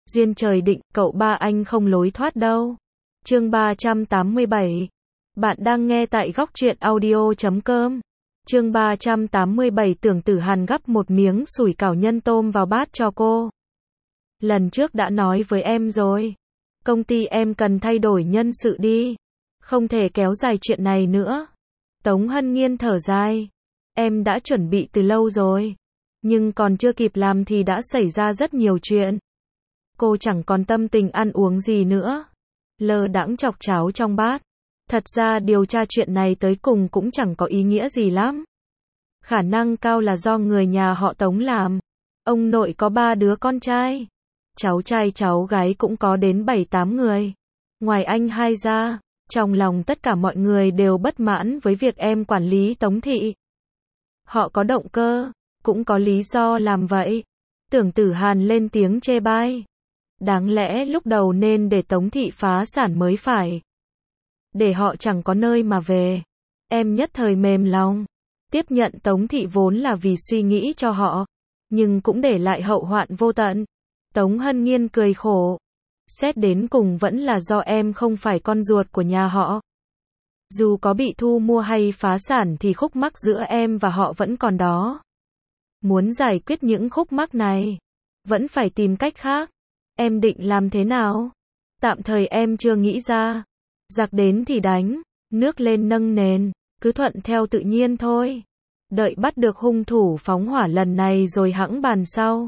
Duyên trời định, cậu ba anh không lối thoát đâu. Chương 387. Bạn đang nghe tại góc truyện audio.com. Chương 387. Tưởng Tử Hàn gắp một miếng sủi cảo nhân tôm vào bát cho cô. Lần trước đã nói với em rồi. Công ty em cần thay đổi nhân sự đi. Không thể kéo dài chuyện này nữa. Tống Hân Nghiên thở dài. Em đã chuẩn bị từ lâu rồi. Nhưng còn chưa kịp làm thì đã xảy ra rất nhiều chuyện. Cô chẳng còn tâm tình ăn uống gì nữa. Lơ đãng chọc cháo trong bát. Thật ra điều tra chuyện này tới cùng cũng chẳng có ý nghĩa gì lắm. Khả năng cao là do người nhà họ Tống làm. Ông nội có 3 đứa con trai. Cháu trai cháu gái cũng có đến 7-8 người. Ngoài anh hai ra, trong lòng tất cả mọi người đều bất mãn với việc em quản lý Tống thị. Họ có động cơ, cũng có lý do làm vậy. Tưởng Tử Hàn lên tiếng chê bai. Đáng lẽ lúc đầu nên để Tống thị phá sản mới phải. Để họ chẳng có nơi mà về. Em nhất thời mềm lòng. Tiếp nhận Tống thị vốn là vì suy nghĩ cho họ. Nhưng cũng để lại hậu hoạn vô tận. Tống Hân Nghiên cười khổ. Xét đến cùng vẫn là do em không phải con ruột của nhà họ. Dù có bị thu mua hay phá sản thì khúc mắc giữa em và họ vẫn còn đó. Muốn giải quyết những khúc mắc này, vẫn phải tìm cách khác. Em định làm thế nào? Tạm thời em chưa nghĩ ra. Giặc đến thì đánh, nước lên nâng nền, cứ thuận theo tự nhiên thôi. Đợi bắt được hung thủ phóng hỏa lần này rồi hẵng bàn sau.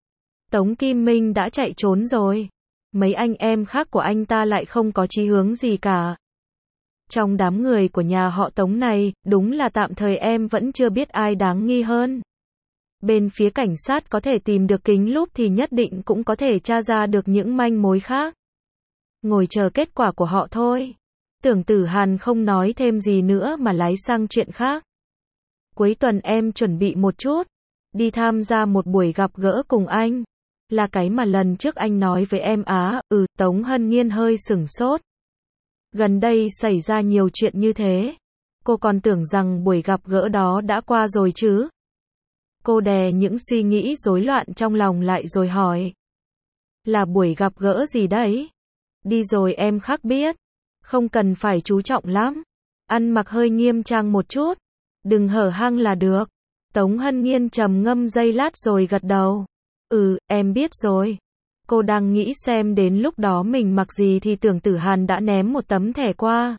Tống Kim Minh đã chạy trốn rồi. Mấy anh em khác của anh ta lại không có chí hướng gì cả. Trong đám người của nhà họ Tống này, đúng là tạm thời em vẫn chưa biết ai đáng nghi hơn. Bên phía cảnh sát có thể tìm được kính lúp thì nhất định cũng có thể tra ra được những manh mối khác. Ngồi chờ kết quả của họ thôi. Tưởng Tử Hàn không nói thêm gì nữa mà lái sang chuyện khác. Cuối tuần em chuẩn bị một chút. Đi tham gia một buổi gặp gỡ cùng anh. Là cái mà lần trước anh nói với em á. Tống Hân Nghiên hơi sửng sốt. Gần đây xảy ra nhiều chuyện như thế. Cô còn tưởng rằng buổi gặp gỡ đó đã qua rồi chứ. Cô đè những suy nghĩ rối loạn trong lòng lại rồi hỏi. Là buổi gặp gỡ gì đấy? Đi rồi em khắc biết. Không cần phải chú trọng lắm. Ăn mặc hơi nghiêm trang một chút. Đừng hở hang là được. Tống Hân Nghiên trầm ngâm giây lát rồi gật đầu. Em biết rồi. Cô đang nghĩ xem đến lúc đó mình mặc gì thì Tưởng Tử Hàn đã ném một tấm thẻ qua.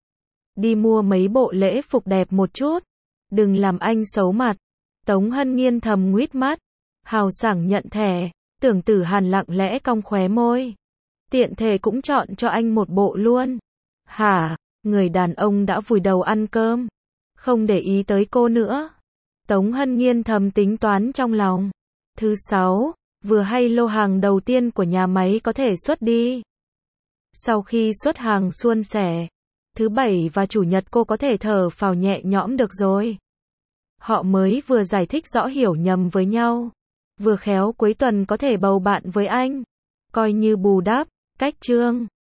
Đi mua mấy bộ lễ phục đẹp một chút. Đừng làm anh xấu mặt. Tống Hân Nghiên thầm nguýt mắt. Hào sảng nhận thẻ. Tưởng Tử Hàn lặng lẽ cong khóe môi. Tiện thể cũng chọn cho anh một bộ luôn. Hả? Người đàn ông đã vùi đầu ăn cơm. Không để ý tới cô nữa. Tống Hân Nghiên thầm tính toán trong lòng. Thứ 6, vừa hay lô hàng đầu tiên của nhà máy có thể xuất đi. Sau khi xuất hàng suôn sẻ, thứ 7 và chủ nhật cô có thể thở phào nhẹ nhõm được rồi. Họ mới vừa giải thích rõ hiểu nhầm với nhau. Vừa khéo cuối tuần có thể bầu bạn với anh. Coi như bù đắp, cách chương.